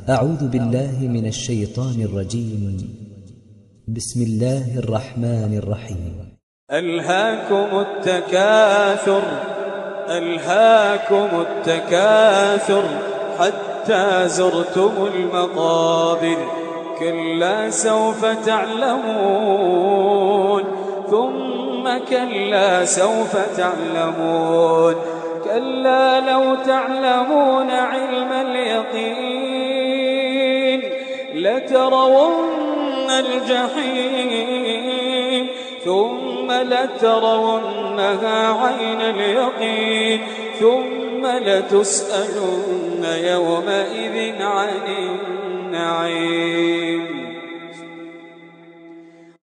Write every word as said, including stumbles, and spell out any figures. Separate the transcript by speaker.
Speaker 1: أعوذ بالله من الشيطان الرجيم. بسم الله الرحمن الرحيم.
Speaker 2: ألهاكم التكاثر ألهاكم التكاثر حتى زرتم المقابر كلا سوف تعلمون ثم كلا سوف تعلمون كلا لو تعلمون علم اليقين لترون الجحيم ثم لترونها عين اليقين ثم لتسألن يومئذ عن النعيم.